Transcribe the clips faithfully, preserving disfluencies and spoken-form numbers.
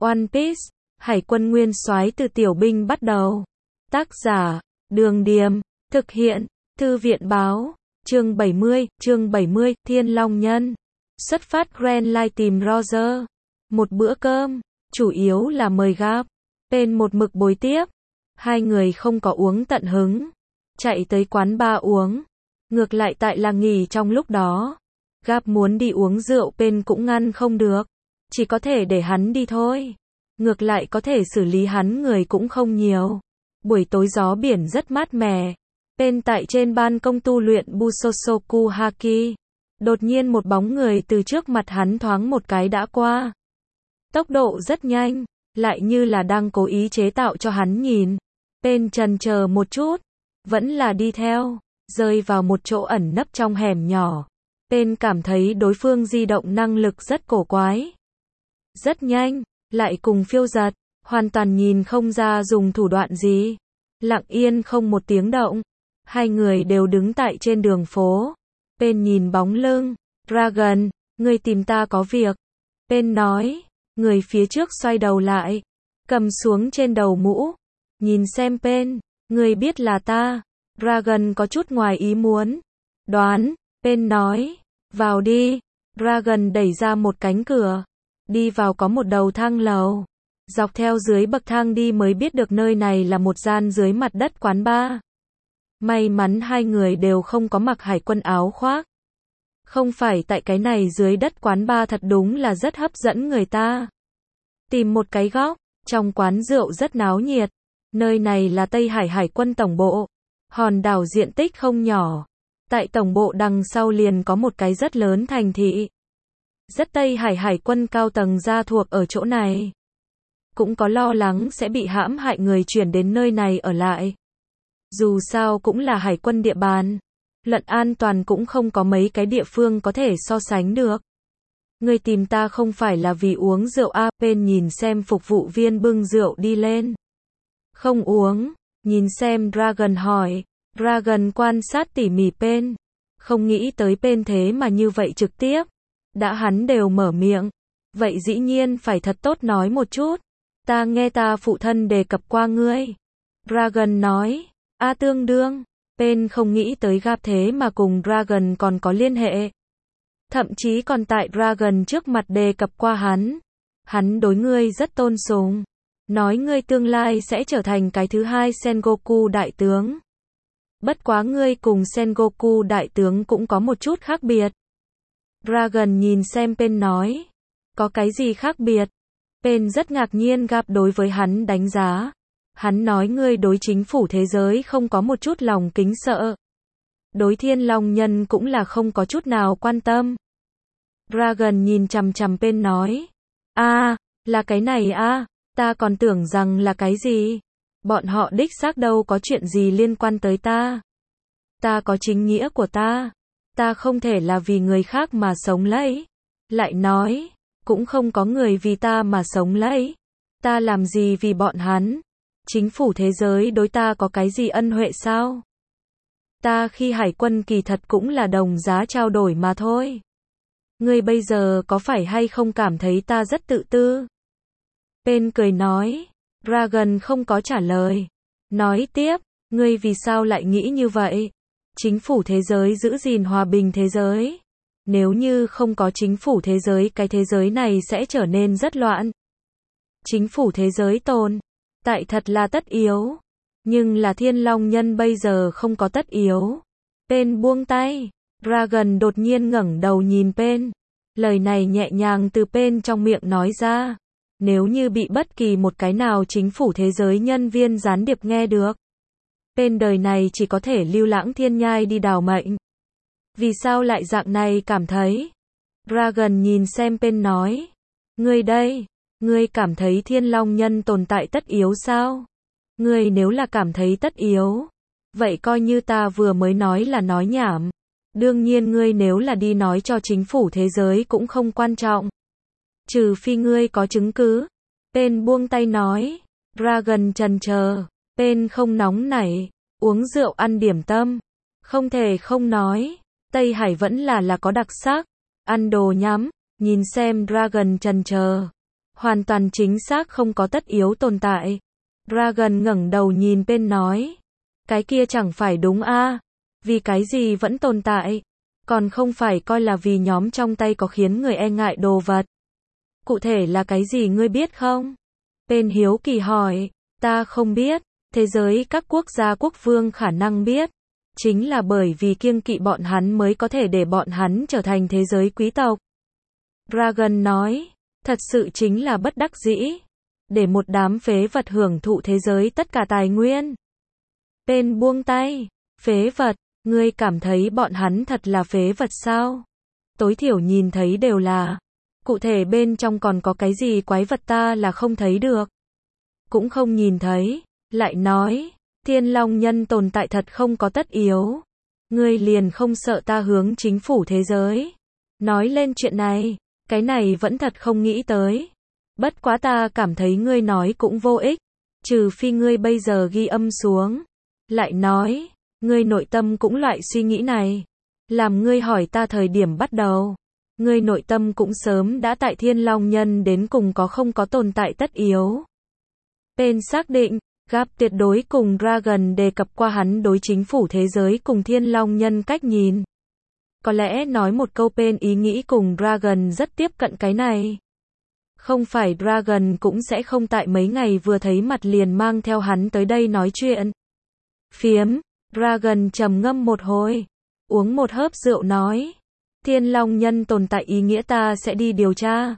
One Piece, Hải quân nguyên soái từ tiểu binh bắt đầu. Tác giả, Đường Điềm, thực hiện, Thư viện báo, chương bảy mươi, chương bảy mươi, Thiên Long Nhân. Xuất phát Grand Line tìm Roger. Một bữa cơm, chủ yếu là mời Garp. Pen một mực bồi tiếp. Hai người không có uống tận hứng. Chạy tới quán bar uống. Ngược lại tại là nghỉ trong lúc đó. Garp muốn đi uống rượu Pen cũng ngăn không được. Chỉ có thể để hắn đi thôi. Ngược lại có thể xử lý hắn người cũng không nhiều. Buổi tối gió biển rất mát mẻ. Pen tại trên ban công tu luyện Busosoku Haki. Đột nhiên một bóng người từ trước mặt hắn thoáng một cái đã qua. Tốc độ rất nhanh, lại như là đang cố ý chế tạo cho hắn nhìn. Pen chần chờ một chút, vẫn là đi theo, rơi vào một chỗ ẩn nấp trong hẻm nhỏ. Pen cảm thấy đối phương di động năng lực rất cổ quái. Rất nhanh, lại cùng phiêu giật, hoàn toàn nhìn không ra dùng thủ đoạn gì. Lặng yên không một tiếng động. Hai người đều đứng tại trên đường phố. Pen nhìn bóng lưng. Dragon, người tìm ta có việc. Pen nói. Người phía trước xoay đầu lại. Cầm xuống trên đầu mũ. Nhìn xem Pen. Người biết là ta. Dragon có chút ngoài ý muốn. Đoán. Pen nói. Vào đi. Dragon đẩy ra một cánh cửa. Đi vào có một đầu thang lầu. Dọc theo dưới bậc thang đi mới biết được nơi này là một gian dưới mặt đất quán bar. May mắn hai người đều không có mặc hải quân áo khoác. Không phải tại cái này dưới đất quán bar thật đúng là rất hấp dẫn người ta. Tìm một cái góc, trong quán rượu rất náo nhiệt. Nơi này là Tây Hải Hải quân tổng bộ. Hòn đảo diện tích không nhỏ. Tại tổng bộ đằng sau liền có một cái rất lớn thành thị. Rất Tây Hải Hải quân cao tầng gia thuộc ở chỗ này. Cũng có lo lắng sẽ bị hãm hại người chuyển đến nơi này ở lại. Dù sao cũng là hải quân địa bàn. Luận an toàn cũng không có mấy cái địa phương có thể so sánh được. Người tìm ta không phải là vì uống rượu à? Pen nhìn xem phục vụ viên bưng rượu đi lên. Không uống. Nhìn xem Dragon hỏi. Dragon quan sát tỉ mỉ Pen. Không nghĩ tới Pen thế mà như vậy trực tiếp. Đã hắn đều mở miệng. Vậy dĩ nhiên phải thật tốt nói một chút. Ta nghe ta phụ thân đề cập qua ngươi. Dragon nói. A tương đương. Pen không nghĩ tới Garp thế mà cùng Dragon còn có liên hệ. Thậm chí còn tại Dragon trước mặt đề cập qua hắn. Hắn đối ngươi rất tôn sùng. Nói ngươi tương lai sẽ trở thành cái thứ hai Sengoku đại tướng. Bất quá ngươi cùng Sengoku đại tướng cũng có một chút khác biệt. Dragon nhìn xem Pen nói. Có cái gì khác biệt? Pen rất ngạc nhiên Garp đối với hắn đánh giá. Hắn nói ngươi đối chính phủ thế giới không có một chút lòng kính sợ. Đối Thiên Long Nhân cũng là không có chút nào quan tâm. Dragon nhìn chằm chằm Pen nói. A, à, là cái này a, à, ta còn tưởng rằng là cái gì. Bọn họ đích xác đâu có chuyện gì liên quan tới ta. Ta có chính nghĩa của ta. Ta không thể là vì người khác mà sống lấy. Lại nói, cũng không có người vì ta mà sống lấy. Ta làm gì vì bọn hắn? Chính phủ thế giới đối ta có cái gì ân huệ sao? Ta khi hải quân kỳ thật cũng là đồng giá trao đổi mà thôi. Ngươi bây giờ có phải hay không cảm thấy ta rất tự tư? Pen cười nói. Dragon không có trả lời. Nói tiếp, ngươi vì sao lại nghĩ như vậy? Chính phủ thế giới giữ gìn hòa bình thế giới. Nếu như không có chính phủ thế giới cái thế giới này sẽ trở nên rất loạn. Chính phủ thế giới tồn tại thật là tất yếu. Nhưng là Thiên Long Nhân bây giờ không có tất yếu. Pen buông tay. Dragon đột nhiên ngẩng đầu nhìn Pen. Lời này nhẹ nhàng từ Pen trong miệng nói ra. Nếu như bị bất kỳ một cái nào chính phủ thế giới nhân viên gián điệp nghe được. Pen đời này chỉ có thể lưu lãng thiên nhai đi đào mệnh. Vì sao lại dạng này cảm thấy? Dragon nhìn xem Pen nói. Ngươi đây. Ngươi cảm thấy Thiên Long Nhân tồn tại tất yếu sao? Ngươi nếu là cảm thấy tất yếu, vậy coi như ta vừa mới nói là nói nhảm. Đương nhiên ngươi nếu là đi nói cho chính phủ thế giới cũng không quan trọng. Trừ phi ngươi có chứng cứ. Pen buông tay nói. Dragon chần chờ. Pen không nóng nảy. Uống rượu ăn điểm tâm. Không thể không nói. Tây Hải vẫn là là có đặc sắc. Ăn đồ nhắm. Nhìn xem Dragon chần chờ. Hoàn toàn chính xác không có tất yếu tồn tại. Dragon ngẩng đầu nhìn Pen nói. Cái kia chẳng phải đúng a? Vì cái gì vẫn tồn tại? Còn không phải coi là vì nhóm trong tay có khiến người e ngại đồ vật. Cụ thể là cái gì ngươi biết không? Pen hiếu kỳ hỏi. Ta không biết. Thế giới các quốc gia quốc vương khả năng biết. Chính là bởi vì kiêng kỵ bọn hắn mới có thể để bọn hắn trở thành thế giới quý tộc. Dragon nói. Thật sự chính là bất đắc dĩ. Để một đám phế vật hưởng thụ thế giới tất cả tài nguyên. Pen buông tay. Phế vật, ngươi cảm thấy bọn hắn thật là phế vật sao? Tối thiểu nhìn thấy đều là. Cụ thể bên trong còn có cái gì quái vật ta là không thấy được. Cũng không nhìn thấy. Lại nói, Thiên Long Nhân tồn tại thật không có tất yếu. Ngươi liền không sợ ta hướng chính phủ thế giới. Nói lên chuyện này, cái này vẫn thật không nghĩ tới. Bất quá ta cảm thấy ngươi nói cũng vô ích. Trừ phi ngươi bây giờ ghi âm xuống. Lại nói, ngươi nội tâm cũng loại suy nghĩ này. Làm ngươi hỏi ta thời điểm bắt đầu. Ngươi nội tâm cũng sớm đã tại Thiên Long Nhân đến cùng có không có tồn tại tất yếu. Pen xác định, Gap tuyệt đối cùng Dragon đề cập qua hắn đối chính phủ thế giới cùng Thiên Long Nhân cách nhìn. Có lẽ nói một câu Pen ý nghĩ cùng Dragon rất tiếp cận cái này. Không phải Dragon cũng sẽ không tại mấy ngày vừa thấy mặt liền mang theo hắn tới đây nói chuyện. Phiếm, Dragon trầm ngâm một hồi, uống một hớp rượu nói. Thiên Long Nhân tồn tại ý nghĩa ta sẽ đi điều tra.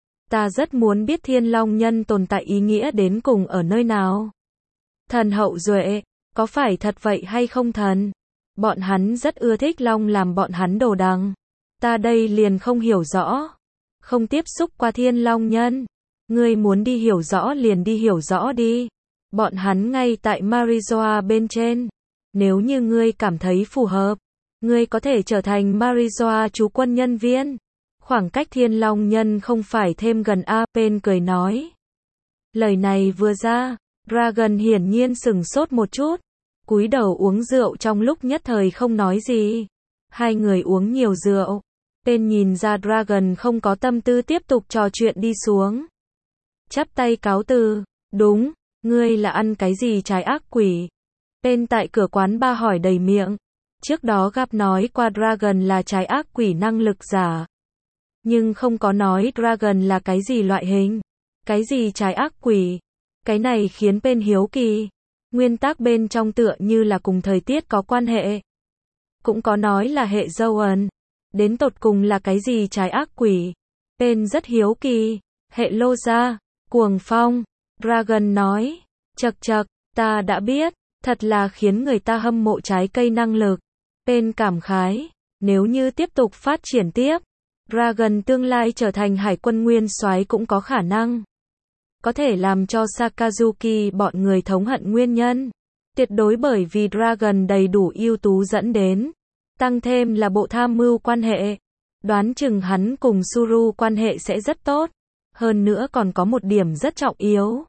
Ta rất muốn biết Thiên Long Nhân tồn tại ý nghĩa đến cùng ở nơi nào. Thần hậu duệ, có phải thật vậy hay không thần? Bọn hắn rất ưa thích long làm bọn hắn đồ đằng. Ta đây liền không hiểu rõ. Không tiếp xúc qua Thiên Long Nhân. Ngươi muốn đi hiểu rõ liền đi hiểu rõ đi. Bọn hắn ngay tại Marizoa bên trên. Nếu như ngươi cảm thấy phù hợp, ngươi có thể trở thành Marizoa trú quân nhân viên. Khoảng cách Thiên Long Nhân không phải thêm gần a. Pen cười nói. Lời này vừa ra, Dragon hiển nhiên sừng sốt một chút. Cúi đầu uống rượu trong lúc nhất thời không nói gì. Hai người uống nhiều rượu. Pen nhìn ra Dragon không có tâm tư tiếp tục trò chuyện đi xuống. Chắp tay cáo từ. Đúng, ngươi là ăn cái gì trái ác quỷ? Pen tại cửa quán ba hỏi đầy miệng. Trước đó Gap nói qua Dragon là trái ác quỷ năng lực giả. Nhưng không có nói Dragon là cái gì loại hình. Cái gì trái ác quỷ? Cái này khiến Pen hiếu kỳ. Nguyên tắc bên trong tựa như là cùng thời tiết có quan hệ. Cũng có nói là hệ dâu ẩn. Đến tột cùng là cái gì trái ác quỷ? Pen rất hiếu kỳ. Hệ lô gia, cuồng phong. Dragon nói. Chậc chậc, ta đã biết. Thật là khiến người ta hâm mộ trái cây năng lực. Pen cảm khái. Nếu như tiếp tục phát triển tiếp, Dragon tương lai trở thành hải quân nguyên soái cũng có khả năng. Có thể làm cho Sakazuki bọn người thống hận nguyên nhân. Tuyệt đối bởi vì Dragon đầy đủ ưu tú dẫn đến. Tăng thêm là bộ tham mưu quan hệ. Đoán chừng hắn cùng Suru quan hệ sẽ rất tốt. Hơn nữa còn có một điểm rất trọng yếu.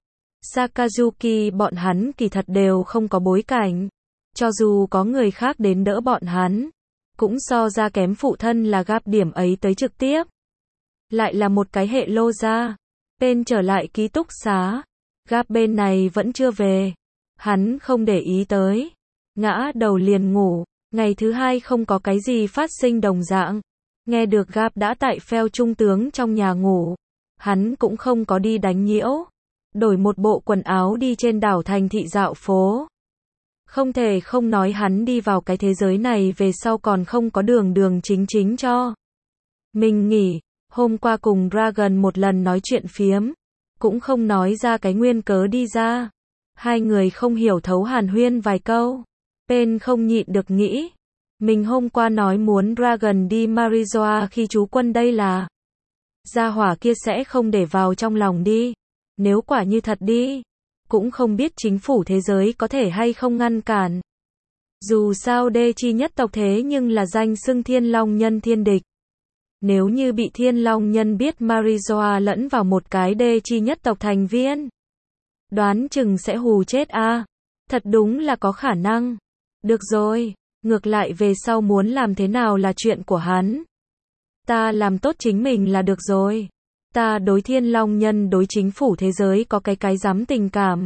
Sakazuki bọn hắn kỳ thật đều không có bối cảnh. Cho dù có người khác đến đỡ bọn hắn, cũng so ra kém phụ thân là Gap điểm ấy tới trực tiếp. Lại là một cái hệ lô gia. Pen trở lại ký túc xá. Gap bên này vẫn chưa về. Hắn không để ý tới. Ngã đầu liền ngủ. Ngày thứ hai không có cái gì phát sinh đồng dạng. Nghe được Gap đã tại pheo trung tướng trong nhà ngủ. Hắn cũng không có đi đánh nhiễu. Đổi một bộ quần áo đi trên đảo thành thị dạo phố. Không thể không nói hắn đi vào cái thế giới này về sau còn không có đường đường chính chính cho. Mình nghỉ. Hôm qua cùng Dragon một lần nói chuyện phiếm. Cũng không nói ra cái nguyên cớ đi ra. Hai người không hiểu thấu hàn huyên vài câu. Pen không nhịn được nghĩ. Mình hôm qua nói muốn Dragon đi Marizoa khi trú quân đây là. Gia hỏa kia sẽ không để vào trong lòng đi. Nếu quả như thật đi. Cũng không biết chính phủ thế giới có thể hay không ngăn cản. Dù sao đê chi nhất tộc thế nhưng là danh xưng Thiên Long Nhân thiên địch. Nếu như bị Thiên Long Nhân biết Marizoa lẫn vào một cái đê chi nhất tộc thành viên, đoán chừng sẽ hù chết a. À. Thật đúng là có khả năng. Được rồi, ngược lại về sau muốn làm thế nào là chuyện của hắn. Ta làm tốt chính mình là được rồi. Ta đối Thiên Long Nhân đối chính phủ thế giới có cái cái dám tình cảm.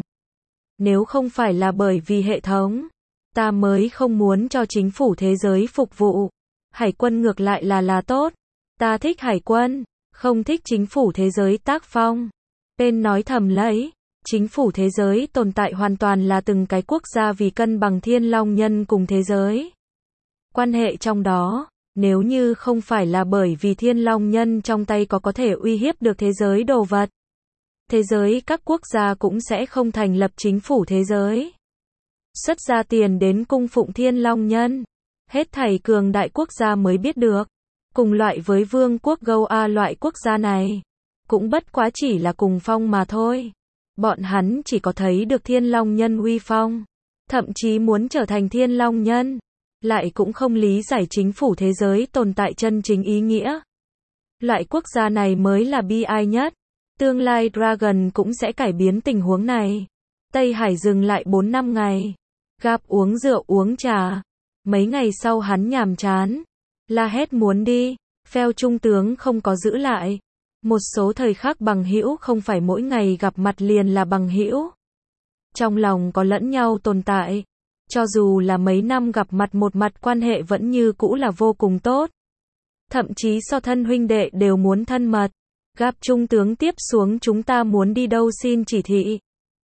Nếu không phải là bởi vì hệ thống, ta mới không muốn cho chính phủ thế giới phục vụ. Hải quân ngược lại là là tốt. Ta thích hải quân, không thích chính phủ thế giới tác phong. Bên nói thầm lấy, chính phủ thế giới tồn tại hoàn toàn là từng cái quốc gia vì cân bằng Thiên Long Nhân cùng thế giới. Quan hệ trong đó, nếu như không phải là bởi vì Thiên Long Nhân trong tay có có thể uy hiếp được thế giới đồ vật, thế giới các quốc gia cũng sẽ không thành lập chính phủ thế giới. Xuất ra tiền đến cung phụng Thiên Long Nhân. Hết thảy cường đại quốc gia mới biết được. Cùng loại với vương quốc Goa loại quốc gia này. Cũng bất quá chỉ là cùng phong mà thôi. Bọn hắn chỉ có thấy được Thiên Long Nhân uy phong. Thậm chí muốn trở thành Thiên Long Nhân. Lại cũng không lý giải chính phủ thế giới tồn tại chân chính ý nghĩa. Loại quốc gia này mới là bi ai nhất. Tương lai Dragon cũng sẽ cải biến tình huống này. Tây Hải dừng lại bốn năm ngày. Gặp uống rượu uống trà. Mấy ngày sau hắn nhàm chán. La hét muốn đi. Phèo trung tướng không có giữ lại. Một số thời khắc bằng hữu không phải mỗi ngày gặp mặt liền là bằng hữu. Trong lòng có lẫn nhau tồn tại. Cho dù là mấy năm gặp mặt một mặt quan hệ vẫn như cũ là vô cùng tốt. Thậm chí so thân huynh đệ đều muốn thân mật. Gặp trung tướng tiếp xuống chúng ta muốn đi đâu xin chỉ thị.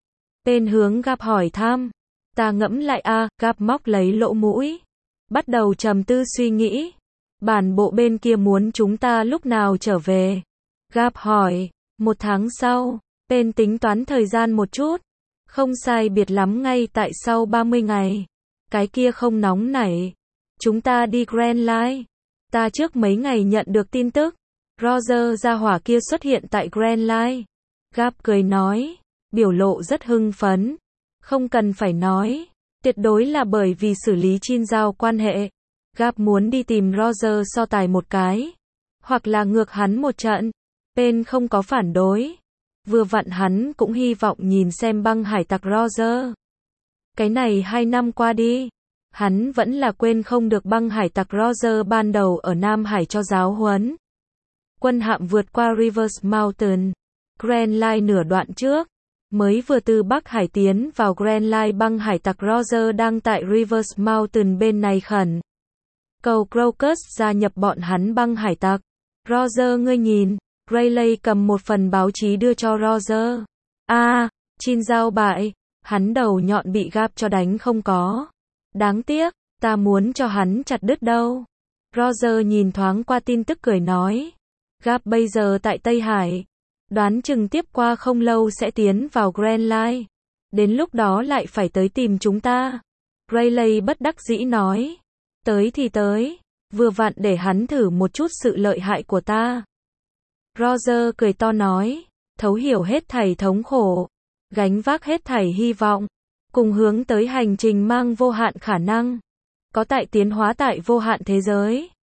Bên hướng gặp hỏi thăm. Ta ngẫm lại a, à, gặp móc lấy lỗ mũi. Bắt đầu trầm tư suy nghĩ. Bản bộ bên kia muốn chúng ta lúc nào trở về. Gặp hỏi. Một tháng sau. Bên tính toán thời gian một chút. Không sai biệt lắm ngay tại sau ba mươi ngày. Cái kia không nóng nảy. Chúng ta đi Grand Line. Ta trước mấy ngày nhận được tin tức. Roger gia hỏa kia xuất hiện tại Grand Line. Gap cười nói. Biểu lộ rất hưng phấn. Không cần phải nói. Tuyệt đối là bởi vì xử lý chin giao quan hệ. Gap muốn đi tìm Roger so tài một cái. Hoặc là ngược hắn một trận. Bên không có phản đối. Vừa vặn hắn cũng hy vọng nhìn xem băng hải tặc Roger. Cái này hai năm qua đi. Hắn vẫn là quên không được băng hải tặc Roger ban đầu ở Nam Hải cho giáo huấn. Quân hạm vượt qua Rivers Mountain. Grand Line nửa đoạn trước. Mới vừa từ Bắc Hải tiến vào Grand Line băng hải tặc Roger đang tại Rivers Mountain bên này khẩn. Cầu Crocus gia nhập bọn hắn băng hải tặc. Roger ngươi nhìn. Rayleigh cầm một phần báo chí đưa cho Roger. A, à, Chin giao bại. Hắn đầu nhọn bị Gap cho đánh không có. Đáng tiếc, ta muốn cho hắn chặt đứt đâu. Roger nhìn thoáng qua tin tức cười nói. Gap bây giờ tại Tây Hải. Đoán chừng tiếp qua không lâu sẽ tiến vào Grand Line. Đến lúc đó lại phải tới tìm chúng ta. Rayleigh bất đắc dĩ nói. Tới thì tới. Vừa vặn để hắn thử một chút sự lợi hại của ta. Roger cười to nói. Thấu hiểu hết thảy thống khổ. Gánh vác hết thảy hy vọng. Cùng hướng tới hành trình mang vô hạn khả năng. Có tại tiến hóa tại vô hạn thế giới.